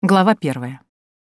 Глава 1.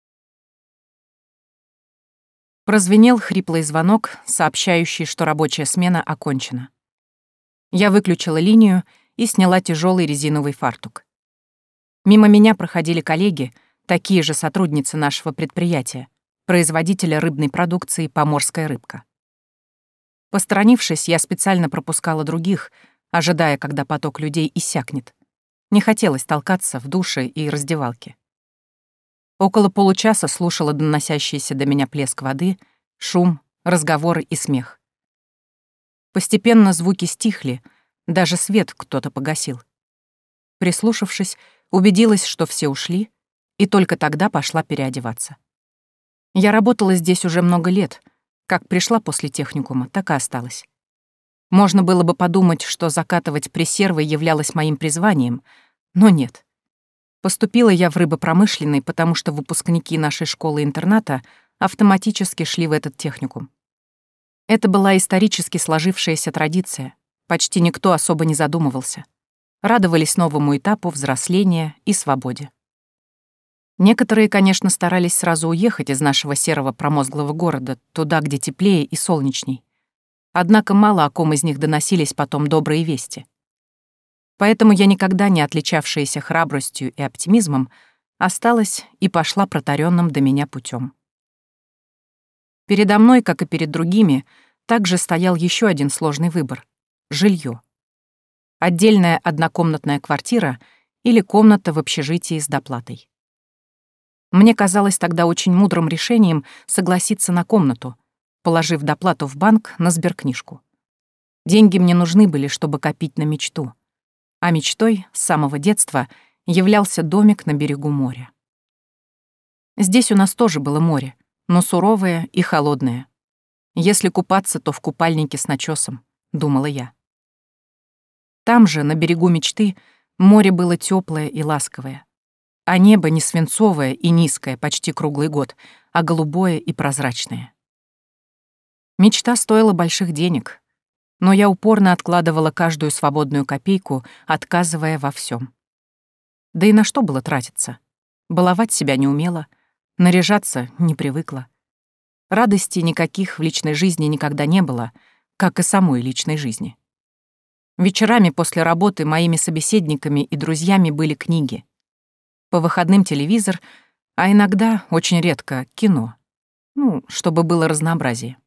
Прозвенел хриплый звонок, сообщающий, что рабочая смена окончена. Я выключила линию и сняла тяжелый резиновый фартук. Мимо меня проходили коллеги, такие же сотрудницы нашего предприятия, производителя рыбной продукции «Поморская рыбка». Посторонившись, я специально пропускала других, ожидая, когда поток людей иссякнет. Не хотелось толкаться в душе и раздевалке. Около получаса слушала доносящийся до меня плеск воды, шум, разговоры и смех. Постепенно звуки стихли, даже свет кто-то погасил. Прислушавшись, убедилась, что все ушли, и только тогда пошла переодеваться. Я работала здесь уже много лет, как пришла после техникума, так и осталась. Можно было бы подумать, что закатывать пресервы являлось моим призванием, но нет. Поступила я в рыбопромышленный, потому что выпускники нашей школы-интерната автоматически шли в этот техникум. Это была исторически сложившаяся традиция, почти никто особо не задумывался. Радовались новому этапу взросления и свободе. Некоторые, конечно, старались сразу уехать из нашего серого промозглого города, туда, где теплее и солнечней. Однако мало о ком из них доносились потом добрые вести. Поэтому я, никогда не отличавшаяся храбростью и оптимизмом, осталась и пошла протаренным до меня путем. Передо мной, как и перед другими, также стоял еще один сложный выбор — жилье. Отдельная однокомнатная квартира или комната в общежитии с доплатой. Мне казалось тогда очень мудрым решением согласиться на комнату, положив доплату в банк на сберкнижку. Деньги мне нужны были, чтобы копить на мечту. А мечтой с самого детства являлся домик на берегу моря. Здесь у нас тоже было море, но суровое и холодное. Если купаться, то в купальнике с начесом, думала я. Там же, на берегу мечты, море было теплое и ласковое, а небо не свинцовое и низкое почти круглый год, а голубое и прозрачное. Мечта стоила больших денег, но я упорно откладывала каждую свободную копейку, отказывая во всем. Да и на что было тратиться? Баловать себя не умела, наряжаться не привыкла. Радости никаких в личной жизни никогда не было, как и самой личной жизни. Вечерами после работы моими собеседниками и друзьями были книги. По выходным телевизор, а иногда, очень редко, кино. Чтобы было разнообразие.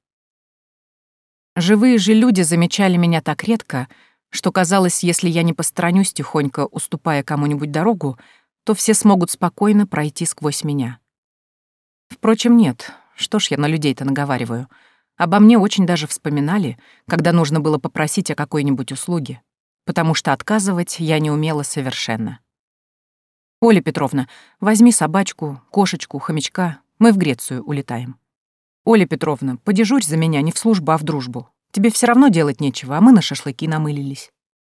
Живые же люди замечали меня так редко, что казалось, если я не посторонюсь тихонько, уступая кому-нибудь дорогу, то все смогут спокойно пройти сквозь меня. Впрочем, нет, что ж я на людей-то наговариваю. Обо мне очень даже вспоминали, когда нужно было попросить о какой-нибудь услуге, потому что отказывать я не умела совершенно. «Оля Петровна, возьми собачку, кошечку, хомячка, мы в Грецию улетаем. Оля Петровна, подежурь за меня не в службу, а в дружбу. Тебе все равно делать нечего, а мы на шашлыки намылились».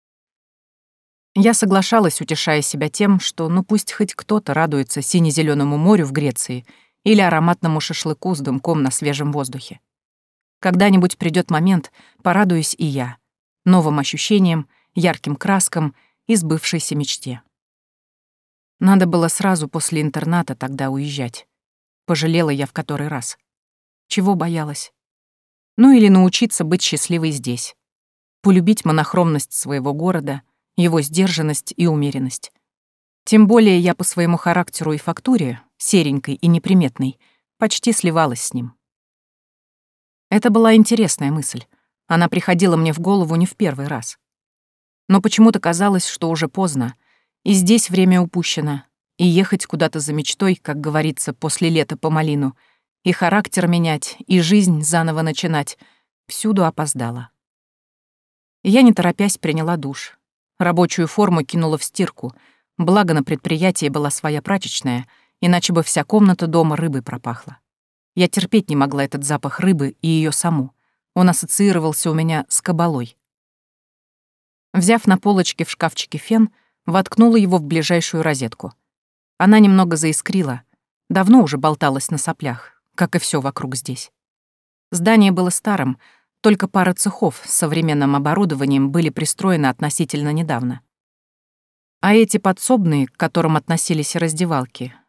Я соглашалась, утешая себя тем, что пусть хоть кто-то радуется сине-зелёному морю в Греции или ароматному шашлыку с дымком на свежем воздухе. Когда-нибудь придёт момент, порадуюсь и я, новым ощущениям, ярким краскам и сбывшейся мечте. Надо было сразу после интерната тогда уезжать. Пожалела я в который раз. Чего боялась? Или научиться быть счастливой здесь. Полюбить монохромность своего города, его сдержанность и умеренность. Тем более я по своему характеру и фактуре, серенькой и неприметной, почти сливалась с ним. Это была интересная мысль. Она приходила мне в голову не в первый раз. Но почему-то казалось, что уже поздно, и здесь время упущено, и ехать куда-то за мечтой, как говорится, после лета по малину, и характер менять, и жизнь заново начинать, всюду опоздала. Я, не торопясь, приняла душ. Рабочую форму кинула в стирку, благо на предприятии была своя прачечная, иначе бы вся комната дома рыбой пропахла. Я терпеть не могла этот запах рыбы и её саму. Он ассоциировался у меня с кабалой. Взяв на полочке в шкафчике фен, воткнула его в ближайшую розетку. Она немного заискрила, давно уже болталась на соплях, как и всё вокруг здесь. Здание было старым, только пара цехов с современным оборудованием были пристроены относительно недавно. А эти подсобные, к которым относились и раздевалки,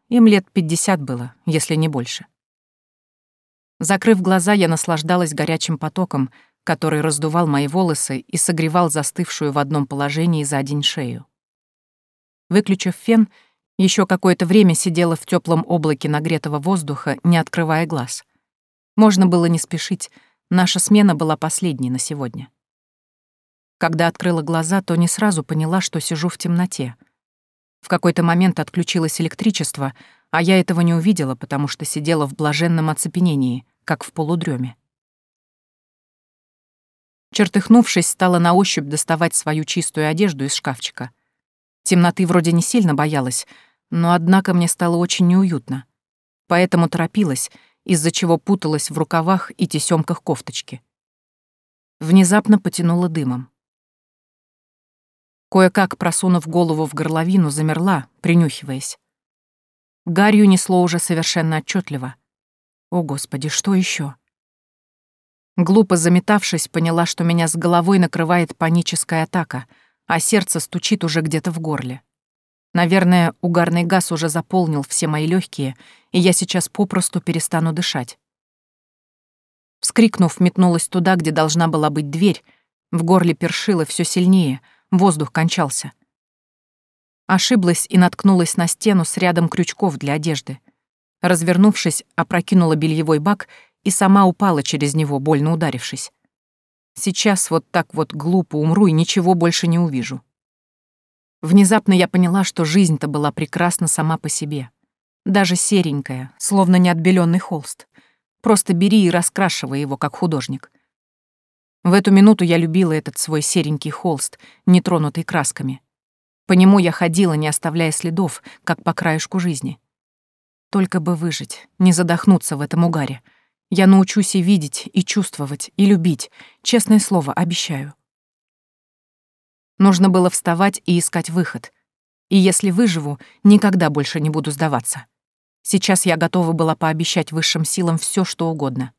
Им лет 50 было, если не больше. Закрыв глаза, я наслаждалась горячим потоком, который раздувал мои волосы и согревал застывшую в одном положении за день шею. Выключив фен, еще какое-то время сидела в теплом облаке нагретого воздуха, не открывая глаз. Можно было не спешить, наша смена была последней на сегодня. Когда открыла глаза, то не сразу поняла, что сижу в темноте. В какой-то момент отключилось электричество, а я этого не увидела, потому что сидела в блаженном оцепенении, как в полудреме. Чертыхнувшись, стала на ощупь доставать свою чистую одежду из шкафчика. Темноты вроде не сильно боялась, но однако мне стало очень неуютно. Поэтому торопилась, из-за чего путалась в рукавах и тесёмках кофточки. Внезапно потянуло дымом. Кое-как, просунув голову в горловину, замерла, принюхиваясь. Гарью несло уже совершенно отчетливо. О, Господи, что еще? Глупо заметавшись, поняла, что меня с головой накрывает паническая атака, а сердце стучит уже где-то в горле. Наверное, угарный газ уже заполнил все мои легкие, и я сейчас попросту перестану дышать. Вскрикнув, метнулась туда, где должна была быть дверь, в горле першило все сильнее, воздух кончался. Ошиблась и наткнулась на стену с рядом крючков для одежды. Развернувшись, опрокинула бельевой бак и сама упала через него, больно ударившись. Сейчас вот так вот глупо умру и ничего больше не увижу. Внезапно я поняла, что жизнь-то была прекрасна сама по себе. Даже серенькая, словно неотбелённый холст. Просто бери и раскрашивай его, как художник. В эту минуту я любила этот свой серенький холст, не тронутый красками. По нему я ходила, не оставляя следов, как по краешку жизни. Только бы выжить, не задохнуться в этом угаре. Я научусь и видеть, и чувствовать, и любить. Честное слово, обещаю. Нужно было вставать и искать выход. И если выживу, никогда больше не буду сдаваться. Сейчас я готова была пообещать высшим силам все, что угодно.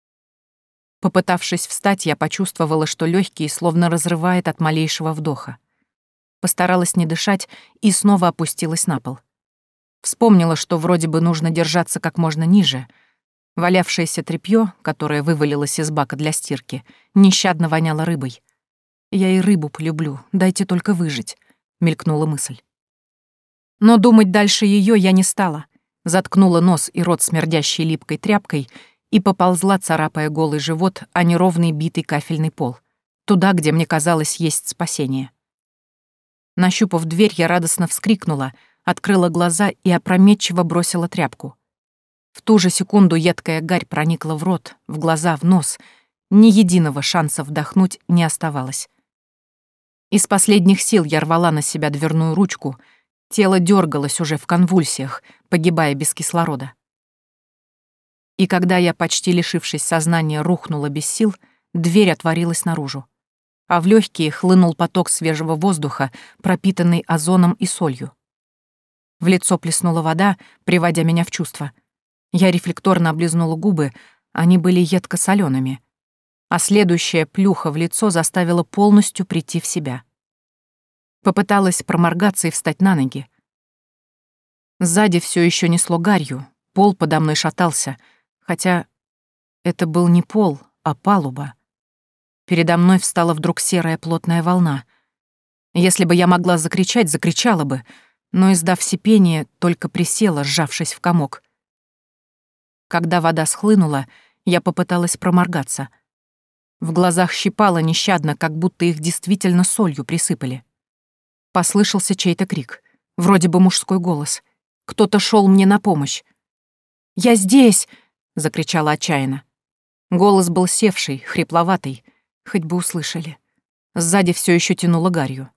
Попытавшись встать, я почувствовала, что легкие словно разрывает от малейшего вдоха. Постаралась не дышать и снова опустилась на пол. Вспомнила, что вроде бы нужно держаться как можно ниже. Валявшееся тряпьё, которое вывалилось из бака для стирки, нещадно воняло рыбой. «Я и рыбу полюблю, дайте только выжить», — мелькнула мысль. Но думать дальше её я не стала. Заткнула нос и рот смердящей липкой тряпкой и поползла, царапая голый живот, а неровный битый кафельный пол. Туда, где мне казалось, есть спасение. Нащупав дверь, я радостно вскрикнула, открыла глаза и опрометчиво бросила тряпку. В ту же секунду едкая гарь проникла в рот, в глаза, в нос. Ни единого шанса вдохнуть не оставалось. Из последних сил я рвала на себя дверную ручку, тело дергалось уже в конвульсиях, погибая без кислорода. И когда я, почти лишившись сознания, рухнула без сил, дверь отворилась наружу, а в легкие хлынул поток свежего воздуха, пропитанный озоном и солью. В лицо плеснула вода, приводя меня в чувство. Я рефлекторно облизнула губы, они были едко-солёными, а следующая плюха в лицо заставила полностью прийти в себя. Попыталась проморгаться и встать на ноги. Сзади все еще несло гарью, пол подо мной шатался, хотя это был не пол, а палуба. Передо мной встала вдруг серая плотная волна. Если бы я могла закричать, закричала бы, но, издав сипение, только присела, сжавшись в комок. Когда вода схлынула, я попыталась проморгаться. В глазах щипало нещадно, как будто их действительно солью присыпали. Послышался чей-то крик, вроде бы мужской голос. Кто-то шел мне на помощь. «Я здесь!» — закричала отчаянно. Голос был севший, хрипловатый, хоть бы услышали. Сзади все еще тянуло гарью.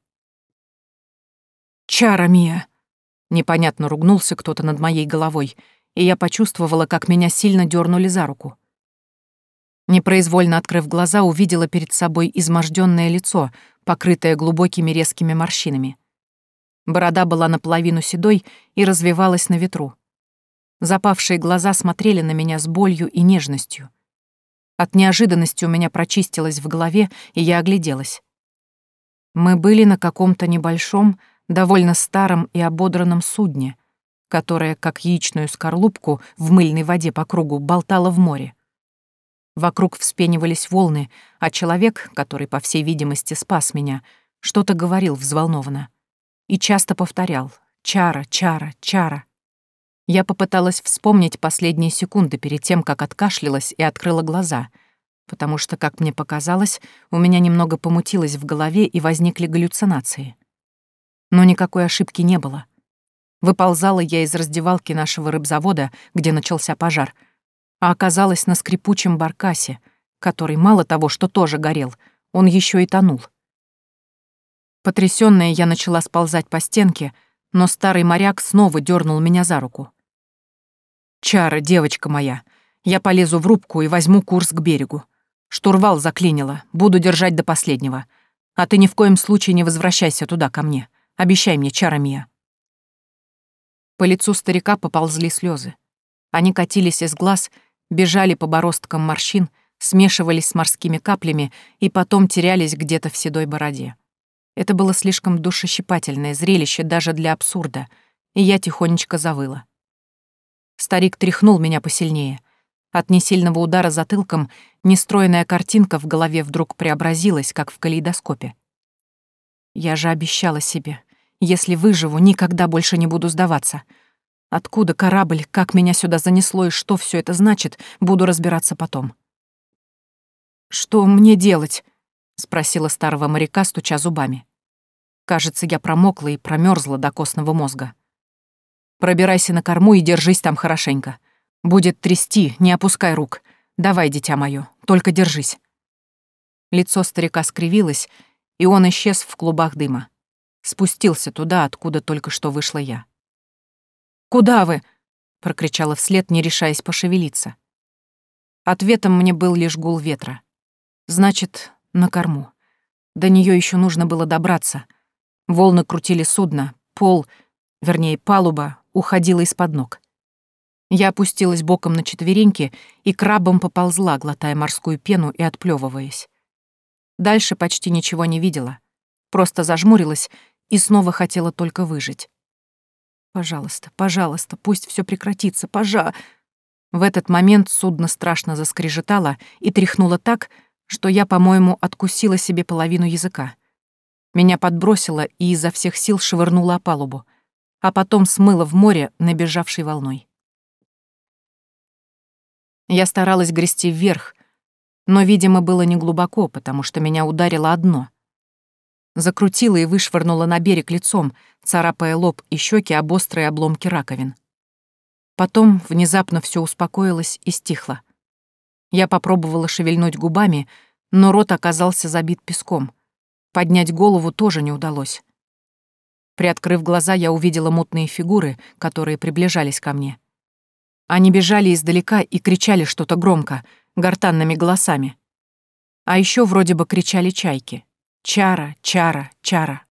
«Чара Мия!» — непонятно ругнулся кто-то над моей головой, и я почувствовала, как меня сильно дернули за руку. Непроизвольно открыв глаза, увидела перед собой измождённое лицо, покрытое глубокими резкими морщинами. Борода была наполовину седой и развивалась на ветру. Запавшие глаза смотрели на меня с болью и нежностью. От неожиданности у меня прочистилось в голове, и я огляделась. Мы были на каком-то небольшом, довольно старом и ободранном судне, которая, как яичную скорлупку в мыльной воде по кругу, болтала в море. Вокруг вспенивались волны, а человек, который, по всей видимости, спас меня, что-то говорил взволнованно и часто повторял: «Чара, чара, чара». Я попыталась вспомнить последние секунды перед тем, как откашлялась и открыла глаза, потому что, как мне показалось, у меня немного помутилось в голове и возникли галлюцинации. Но никакой ошибки не было. Выползала я из раздевалки нашего рыбзавода, где начался пожар, а оказалась на скрипучем баркасе, который мало того, что тоже горел, он еще и тонул. Потрясённая, я начала сползать по стенке, но старый моряк снова дернул меня за руку. «Чара, девочка моя, я полезу в рубку и возьму курс к берегу. Штурвал заклинило, буду держать до последнего. А ты ни в коем случае не возвращайся туда ко мне. Обещай мне, Чара Мия». По лицу старика поползли слезы. Они катились из глаз, бежали по бороздкам морщин, смешивались с морскими каплями и потом терялись где-то в седой бороде. Это было слишком душещипательное зрелище даже для абсурда, и я тихонечко завыла. Старик тряхнул меня посильнее. От несильного удара затылком нестройная картинка в голове вдруг преобразилась, как в калейдоскопе. Я же обещала себе, если выживу, никогда больше не буду сдаваться. Откуда корабль, как меня сюда занесло и что все это значит, буду разбираться потом. «Что мне делать?» — спросила старого моряка, стуча зубами. Кажется, я промокла и промерзла до костного мозга. «Пробирайся на корму и держись там хорошенько. Будет трясти, не опускай рук. Давай, дитя моё, только держись». Лицо старика скривилось, и он исчез в клубах дыма. Спустился туда, откуда только что вышла я. «Куда вы?» — прокричала вслед, не решаясь пошевелиться. Ответом мне был лишь гул ветра. Значит, на корму. До неё ещё нужно было добраться. Волны крутили судно, палуба уходила из-под ног. Я опустилась боком на четвереньки и крабом поползла, глотая морскую пену и отплёвываясь. Дальше почти ничего не видела. Просто зажмурилась и снова хотела только выжить. «Пожалуйста, пожалуйста, пусть всё прекратится, В этот момент судно страшно заскрежетало и тряхнуло так, что я, по-моему, откусила себе половину языка. Меня подбросило и изо всех сил швырнуло о палубу, а потом смыло в море набежавшей волной. Я старалась грести вверх, но, видимо, было неглубоко, потому что меня ударило о дно. Закрутило и вышвырнуло на берег лицом, царапая лоб и щеки об острые обломки раковин. Потом внезапно все успокоилось и стихло. Я попробовала шевельнуть губами, но рот оказался забит песком. Поднять голову тоже не удалось. Приоткрыв глаза, я увидела мутные фигуры, которые приближались ко мне. Они бежали издалека и кричали что-то громко, гортанными голосами. А еще вроде бы кричали чайки. «Чара, чара, чара».